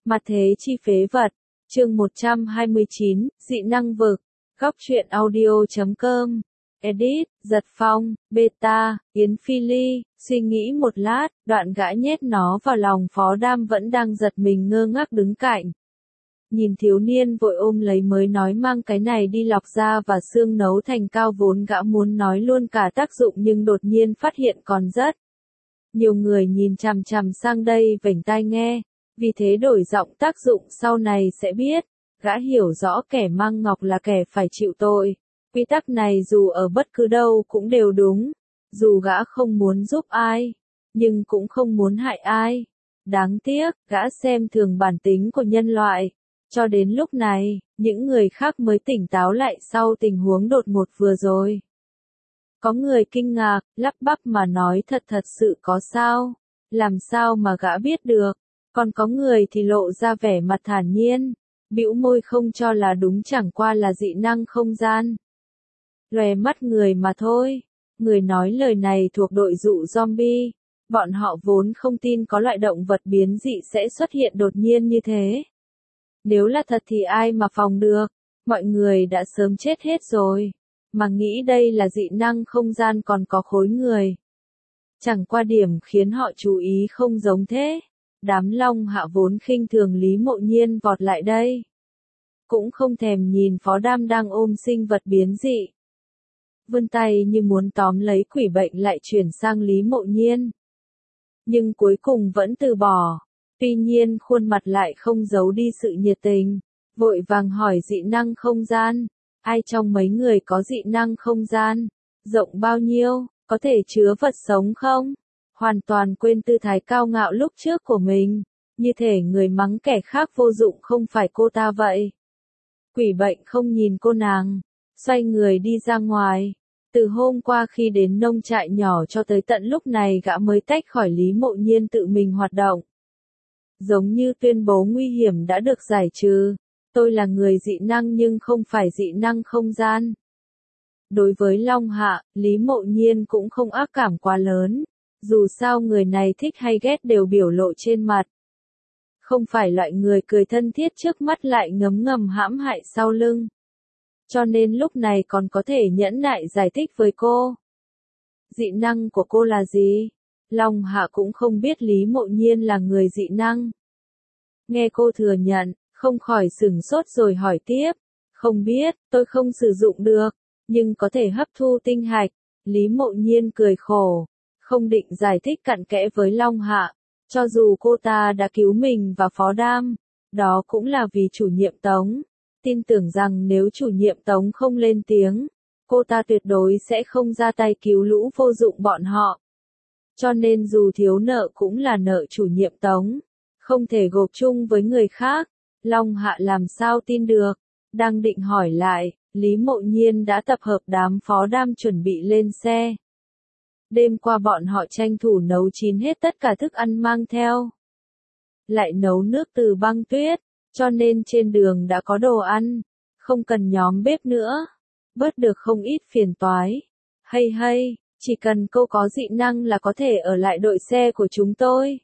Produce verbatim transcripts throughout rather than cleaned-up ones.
Mặt thế chi phế vật, chương một trăm hai mươi chín, dị năng vực, góc truyện audio chấm com, edit, Giật Phong, beta, Yến Phi Ly, suy nghĩ một lát, đoạn gã nhét nó vào lòng Phó Đam vẫn đang giật mình ngơ ngác đứng cạnh. Nhìn thiếu niên vội ôm lấy mới nói mang cái này đi lọc da và xương nấu thành cao vốn gã muốn nói luôn cả tác dụng nhưng đột nhiên phát hiện còn rất nhiều người nhìn chằm chằm sang đây vểnh tai nghe, vì thế đổi giọng tác dụng sau này sẽ biết, gã hiểu rõ kẻ mang ngọc là kẻ phải chịu tội, quy tắc này dù ở bất cứ đâu cũng đều đúng, dù gã không muốn giúp ai, nhưng cũng không muốn hại ai, đáng tiếc, gã xem thường bản tính của nhân loại. Cho đến lúc này, những người khác mới tỉnh táo lại sau tình huống đột ngột vừa rồi. Có người kinh ngạc, lắp bắp mà nói thật thật sự có sao? Làm sao mà gã biết được? Còn có người thì lộ ra vẻ mặt thản nhiên, bĩu môi không cho là đúng chẳng qua là dị năng không gian. Lòe mắt người mà thôi. Người nói lời này thuộc đội dụ zombie. Bọn họ vốn không tin có loại động vật biến dị sẽ xuất hiện đột nhiên như thế. Nếu là thật thì ai mà phòng được, mọi người đã sớm chết hết rồi, mà nghĩ đây là dị năng không gian còn có khối người. Chẳng qua điểm khiến họ chú ý không giống thế, đám Long Hạ vốn khinh thường Lý Mộ Nhiên vọt lại đây. Cũng không thèm nhìn Phó Đam đang ôm sinh vật biến dị. Vươn tay như muốn tóm lấy quỷ bệnh lại chuyển sang Lý Mộ Nhiên. Nhưng cuối cùng vẫn từ bỏ. Tuy nhiên khuôn mặt lại không giấu đi sự nhiệt tình, vội vàng hỏi dị năng không gian, ai trong mấy người có dị năng không gian, rộng bao nhiêu, có thể chứa vật sống không? Hoàn toàn quên tư thái cao ngạo lúc trước của mình, như thể người mắng kẻ khác vô dụng không phải cô ta vậy. Quỷ bệnh không nhìn cô nàng, xoay người đi ra ngoài. Từ hôm qua khi đến nông trại nhỏ cho tới tận lúc này gã mới tách khỏi Lý Mộ Nhiên tự mình hoạt động. Giống như tuyên bố nguy hiểm đã được giải trừ, tôi là người dị năng nhưng không phải dị năng không gian. Đối với Long Hạ, Lý Mộ Nhiên cũng không ác cảm quá lớn, dù sao người này thích hay ghét đều biểu lộ trên mặt. Không phải loại người cười thân thiết trước mắt lại ngấm ngầm hãm hại sau lưng. Cho nên lúc này còn có thể nhẫn nại giải thích với cô. Dị năng của cô là gì? Long Hạ cũng không biết Lý Mộ Nhiên là người dị năng. Nghe cô thừa nhận, không khỏi sửng sốt rồi hỏi tiếp. Không biết, tôi không sử dụng được, nhưng có thể hấp thu tinh hạch. Lý Mộ Nhiên cười khổ, không định giải thích cặn kẽ với Long Hạ. Cho dù cô ta đã cứu mình và Phó Đam, đó cũng là vì chủ nhiệm Tống. Tin tưởng rằng nếu chủ nhiệm Tống không lên tiếng, cô ta tuyệt đối sẽ không ra tay cứu lũ vô dụng bọn họ. Cho nên dù thiếu nợ cũng là nợ chủ nhiệm Tống, không thể gộp chung với người khác, Long Hạ làm sao tin được, đang định hỏi lại, Lý Mộ Nhiên đã tập hợp đám Phó Đam chuẩn bị lên xe. Đêm qua bọn họ tranh thủ nấu chín hết tất cả thức ăn mang theo. Lại nấu nước từ băng tuyết, cho nên trên đường đã có đồ ăn, không cần nhóm bếp nữa, bớt được không ít phiền toái. Hay hay. Chỉ cần cô có dị năng là có thể ở lại đội xe của chúng tôi.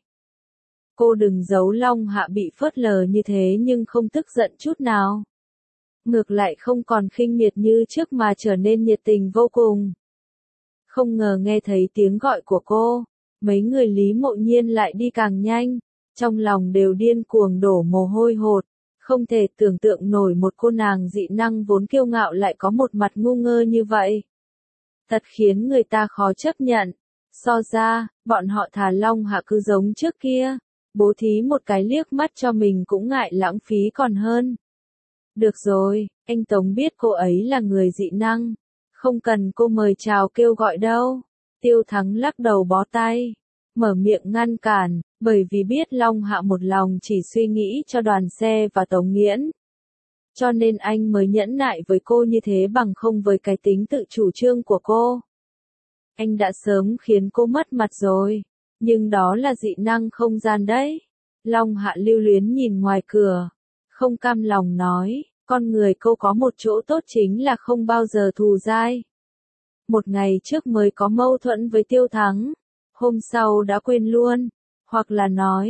Cô đừng giấu Long Hạ bị phớt lờ như thế nhưng không tức giận chút nào. Ngược lại không còn khinh miệt như trước mà trở nên nhiệt tình vô cùng. Không ngờ nghe thấy tiếng gọi của cô, mấy người Lý Mộ Nhiên lại đi càng nhanh, trong lòng đều điên cuồng đổ mồ hôi hột. Không thể tưởng tượng nổi một cô nàng dị năng vốn kiêu ngạo lại có một mặt ngu ngơ như vậy. Thật khiến người ta khó chấp nhận. So ra, bọn họ thà Long Hạ cứ giống trước kia, bố thí một cái liếc mắt cho mình cũng ngại lãng phí còn hơn. Được rồi, anh Tống biết cô ấy là người dị năng, không cần cô mời chào kêu gọi đâu. Tiêu Thắng lắc đầu bó tay, mở miệng ngăn cản, bởi vì biết Long Hạ một lòng chỉ suy nghĩ cho đoàn xe và Tống Nghiễn. Cho nên anh mới nhẫn nại với cô như thế bằng không với cái tính tự chủ trương của cô. Anh đã sớm khiến cô mất mặt rồi, nhưng đó là dị năng không gian đấy. Long Hạ lưu luyến nhìn ngoài cửa, không cam lòng nói, con người cô có một chỗ tốt chính là không bao giờ thù dai. Một ngày trước mới có mâu thuẫn với Tiêu Thắng, hôm sau đã quên luôn, hoặc là nói,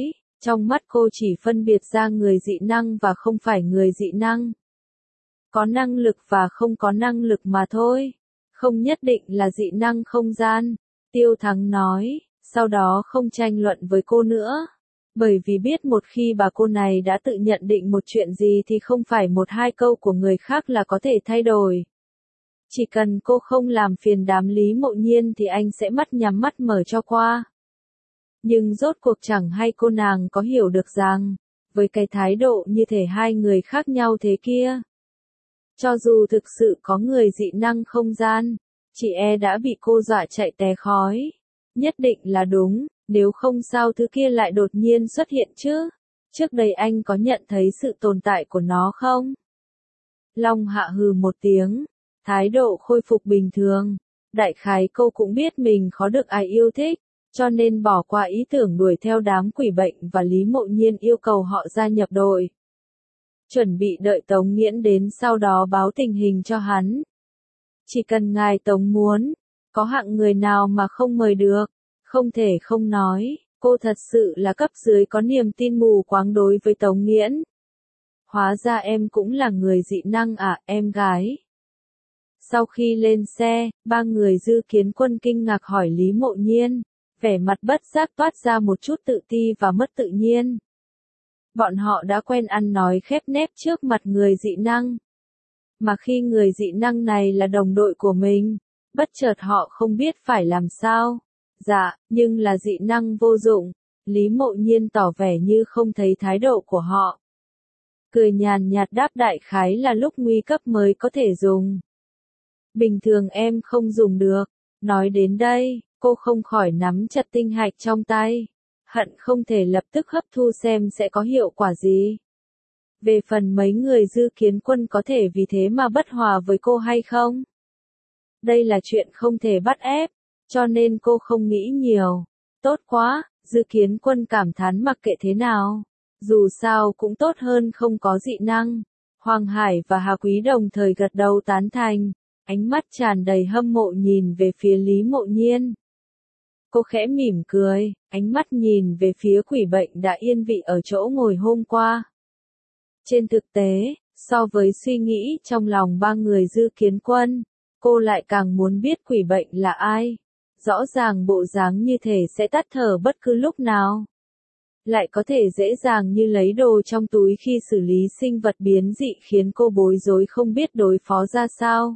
Trong mắt cô chỉ phân biệt ra người dị năng và không phải người dị năng. Có năng lực và không có năng lực mà thôi. Không nhất định là dị năng không gian. Tiêu Thắng nói, sau đó không tranh luận với cô nữa. Bởi vì biết một khi bà cô này đã tự nhận định một chuyện gì thì không phải một hai câu của người khác là có thể thay đổi. Chỉ cần cô không làm phiền đám Lý Mộ Nhiên thì anh sẽ mắt nhắm mắt mở cho qua. Nhưng rốt cuộc chẳng hay cô nàng có hiểu được rằng, với cái thái độ như thể hai người khác nhau thế kia. Cho dù thực sự có người dị năng không gian, chị e đã bị cô dọa chạy té khói. Nhất định là đúng, nếu không sao thứ kia lại đột nhiên xuất hiện chứ. Trước đây anh có nhận thấy sự tồn tại của nó không? Long Hạ hừ một tiếng, thái độ khôi phục bình thường. Đại khái cô cũng biết mình khó được ai yêu thích, cho nên bỏ qua ý tưởng đuổi theo đám quỷ bệnh và Lý Mộ Nhiên yêu cầu họ gia nhập đội. Chuẩn bị đợi Tống Nghiễn đến sau đó báo tình hình cho hắn. Chỉ cần ngài Tống muốn, có hạng người nào mà không mời được, không thể không nói, cô thật sự là cấp dưới có niềm tin mù quáng đối với Tống Nghiễn. Hóa ra em cũng là người dị năng à, em gái. Sau khi lên xe, ba người Dư Kiến Quân kinh ngạc hỏi Lý Mộ Nhiên, vẻ mặt bất giác toát ra một chút tự ti và mất tự nhiên. Bọn họ đã quen ăn nói khép nép trước mặt người dị năng. Mà khi người dị năng này là đồng đội của mình, bất chợt họ không biết phải làm sao. Dạ, nhưng là dị năng vô dụng. Lý Mộ Nhiên tỏ vẻ như không thấy thái độ của họ. Cười nhàn nhạt đáp đại khái là lúc nguy cấp mới có thể dùng. Bình thường em không dùng được. Nói đến đây, cô không khỏi nắm chặt tinh hạch trong tay. Hận không thể lập tức hấp thu xem sẽ có hiệu quả gì. Về phần mấy người Dư Kiến Quân có thể vì thế mà bất hòa với cô hay không? Đây là chuyện không thể bắt ép, cho nên cô không nghĩ nhiều. Tốt quá, Dư Kiến Quân cảm thán mặc kệ thế nào. Dù sao cũng tốt hơn không có dị năng. Hoàng Hải và Hà Quý đồng thời gật đầu tán thành, ánh mắt tràn đầy hâm mộ nhìn về phía Lý Mộ Nhiên. Cô khẽ mỉm cười, ánh mắt nhìn về phía quỷ bệnh đã yên vị ở chỗ ngồi hôm qua. Trên thực tế, so với suy nghĩ trong lòng ba người Dư Kiến Quân, cô lại càng muốn biết quỷ bệnh là ai. Rõ ràng bộ dáng như thể sẽ tắt thở bất cứ lúc nào. Lại có thể dễ dàng như lấy đồ trong túi khi xử lý sinh vật biến dị khiến cô bối rối không biết đối phó ra sao.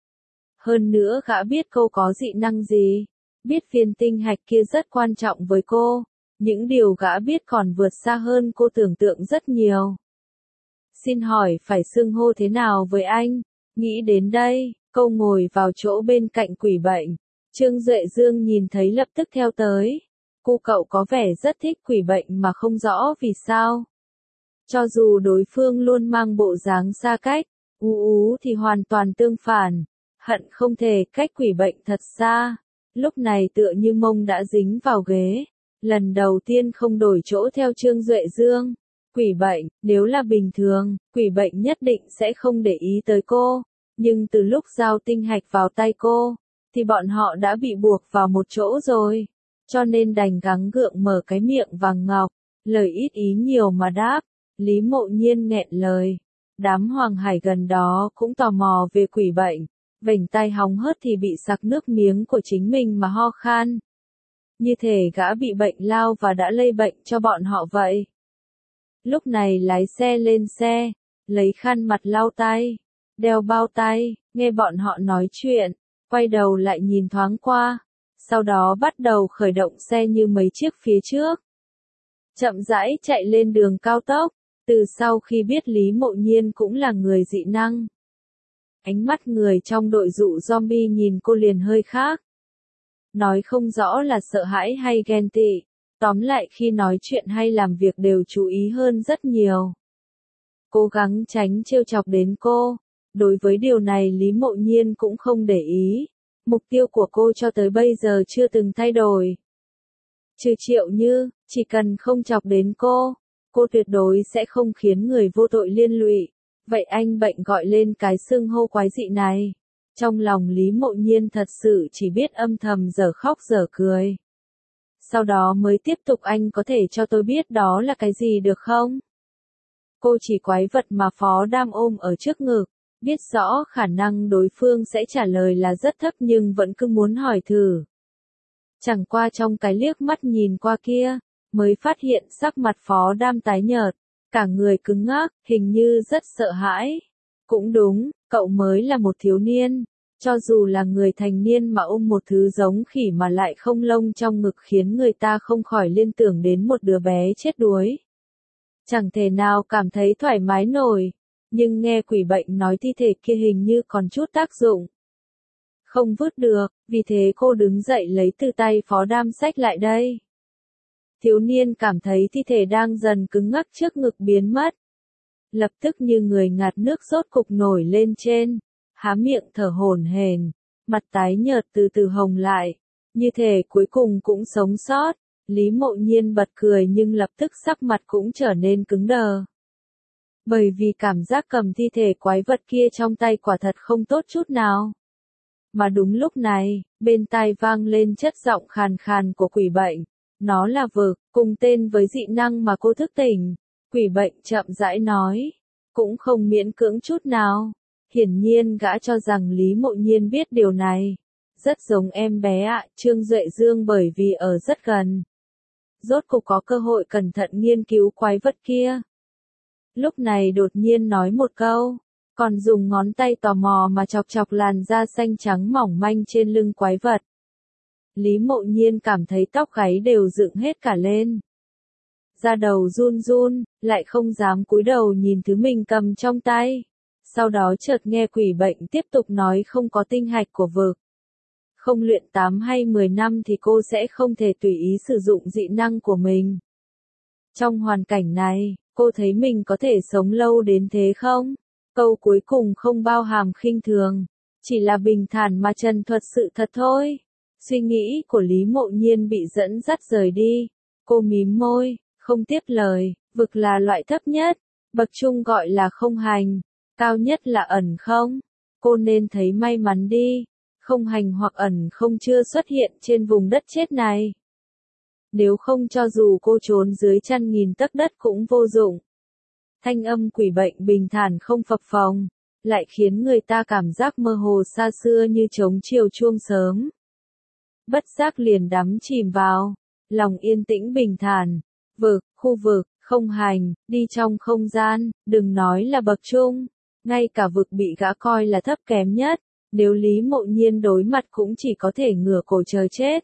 Hơn nữa gã biết cô có dị năng gì. Biết viên tinh hạch kia rất quan trọng với cô. Những điều gã biết còn vượt xa hơn cô tưởng tượng rất nhiều. Xin hỏi phải xưng hô thế nào với anh? Nghĩ đến đây, cô ngồi vào chỗ bên cạnh quỷ bệnh. Trương Duệ Dương nhìn thấy lập tức theo tới. Cô cậu có vẻ rất thích quỷ bệnh mà không rõ vì sao. Cho dù đối phương luôn mang bộ dáng xa cách, ú ú thì hoàn toàn tương phản. Hận không thể cách quỷ bệnh thật xa. Lúc này tựa như mông đã dính vào ghế. Lần đầu tiên không đổi chỗ theo Trương Duệ Dương. Quỷ bệnh, nếu là bình thường, quỷ bệnh nhất định sẽ không để ý tới cô. Nhưng từ lúc giao tinh hạch vào tay cô, thì bọn họ đã bị buộc vào một chỗ rồi. Cho nên đành gắng gượng mở cái miệng vàng ngọc, lời ít ý nhiều mà đáp. Lý Mộ Nhiên nghẹn lời. Đám Hoàng Hải gần đó cũng tò mò về quỷ bệnh. Vành tai hóng hớt thì bị sặc nước miếng của chính mình mà ho khan. Như thể gã bị bệnh lao và đã lây bệnh cho bọn họ vậy. Lúc này lái xe lên xe, lấy khăn mặt lau tay, đeo bao tay, nghe bọn họ nói chuyện, quay đầu lại nhìn thoáng qua, sau đó bắt đầu khởi động xe như mấy chiếc phía trước. Chậm rãi chạy lên đường cao tốc, từ sau khi biết Lý Mộ Nhiên cũng là người dị năng. Ánh mắt người trong đội dụ zombie nhìn cô liền hơi khác. Nói không rõ là sợ hãi hay ghen tị. Tóm lại khi nói chuyện hay làm việc đều chú ý hơn rất nhiều. Cố gắng tránh trêu chọc đến cô. Đối với điều này Lý Mộ Nhiên cũng không để ý. Mục tiêu của cô cho tới bây giờ chưa từng thay đổi. Trừ Triệu Như, chỉ cần không chọc đến cô, cô tuyệt đối sẽ không khiến người vô tội liên lụy. Vậy anh bệnh gọi lên cái xưng hô quái dị này. Trong lòng Lý Mộ Nhiên thật sự chỉ biết âm thầm dở khóc dở cười. sau đó mới tiếp tục, anh có thể cho tôi biết đó là cái gì được không? Cô chỉ quái vật mà Phó Đam ôm ở trước ngực, biết rõ khả năng đối phương sẽ trả lời là rất thấp nhưng vẫn cứ muốn hỏi thử. Chẳng qua trong cái liếc mắt nhìn qua kia, mới phát hiện sắc mặt Phó Đam tái nhợt, cả người cứng ngắc, hình như rất sợ hãi. Cũng đúng, cậu mới là một thiếu niên, cho dù là người thành niên mà ôm một thứ giống khỉ mà lại không lông trong ngực khiến người ta không khỏi liên tưởng đến một đứa bé chết đuối. Chẳng thể nào cảm thấy thoải mái nổi, nhưng nghe quỷ bệnh nói thi thể kia hình như còn chút tác dụng. Không vứt được, vì thế cô đứng dậy lấy từ tay Phó Đam xách lại đây. Thiếu niên cảm thấy thi thể đang dần cứng ngắc trước ngực biến mất. Lập tức như người ngạt nước sốt cục nổi lên trên, há miệng thở hổn hển, mặt tái nhợt từ từ hồng lại, như thể cuối cùng cũng sống sót. Lý Mộ Nhiên bật cười nhưng lập tức sắc mặt cũng trở nên cứng đờ. Bởi vì cảm giác cầm thi thể quái vật kia trong tay quả thật không tốt chút nào. Mà đúng lúc này, bên tai vang lên chất giọng khàn khàn của quỷ bệnh. Nó là vực, cùng tên với dị năng mà cô thức tỉnh. Quỷ bệnh chậm rãi nói, cũng không miễn cưỡng chút nào. Hiển nhiên gã cho rằng Lý Mộ Nhiên biết điều này. Rất giống em bé ạ, Trương Duệ Dương bởi vì ở rất gần. Rốt cục có cơ hội cẩn thận nghiên cứu quái vật kia. Lúc này đột nhiên nói một câu, còn dùng ngón tay tò mò mà chọc chọc làn da xanh trắng mỏng manh trên lưng quái vật. Lý Mộ Nhiên cảm thấy tóc gáy đều dựng hết cả lên. Da đầu run run, lại không dám cúi đầu nhìn thứ mình cầm trong tay. Sau đó chợt nghe quỷ bệnh tiếp tục nói không có tinh hạch của vực. Không luyện tám hay mười năm thì cô sẽ không thể tùy ý sử dụng dị năng của mình. Trong hoàn cảnh này, cô thấy mình có thể sống lâu đến thế không? Câu cuối cùng không bao hàm khinh thường, chỉ là bình thản mà trần thuật sự thật thôi. Suy nghĩ của Lý Mộ Nhiên bị dẫn dắt rời đi. Cô mím môi, không tiếp lời, vực là loại thấp nhất, bậc trung gọi là không hành, cao nhất là ẩn không. Cô nên thấy may mắn đi, không hành hoặc ẩn không chưa xuất hiện trên vùng đất chết này. Nếu không cho dù cô trốn dưới chân nghìn tấc đất cũng vô dụng. Thanh âm quỷ bệnh bình thản không phập phồng, lại khiến người ta cảm giác mơ hồ xa xưa như trống chiều chuông sớm. Bất giác liền đắm chìm vào, lòng yên tĩnh bình thản, vực, khu vực, không hành, đi trong không gian, đừng nói là bậc trung, ngay cả vực bị gã coi là thấp kém nhất, nếu Lý Mộ Nhiên đối mặt cũng chỉ có thể ngửa cổ chờ chết.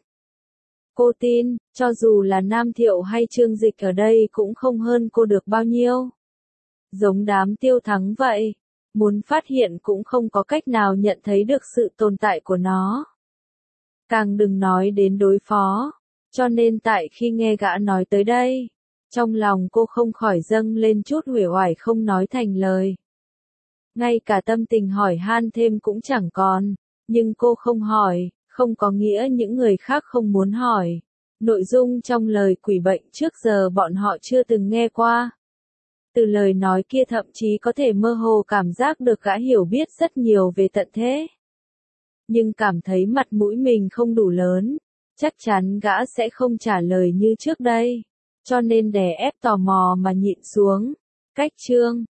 Cô tin, cho dù là Nam Thiệu hay Trương Dịch ở đây cũng không hơn cô được bao nhiêu. Giống đám Tiêu Thắng vậy, muốn phát hiện cũng không có cách nào nhận thấy được sự tồn tại của nó. Càng đừng nói đến đối phó, cho nên tại khi nghe gã nói tới đây, trong lòng cô không khỏi dâng lên chút uể oải không nói thành lời. Ngay cả tâm tình hỏi han thêm cũng chẳng còn, nhưng cô không hỏi, không có nghĩa những người khác không muốn hỏi. Nội dung trong lời quỷ bệnh trước giờ bọn họ chưa từng nghe qua. Từ lời nói kia thậm chí có thể mơ hồ cảm giác được gã hiểu biết rất nhiều về tận thế. Nhưng cảm thấy mặt mũi mình không đủ lớn, chắc chắn gã sẽ không trả lời như trước đây, cho nên đè ép tò mò mà nhịn xuống. Cách chương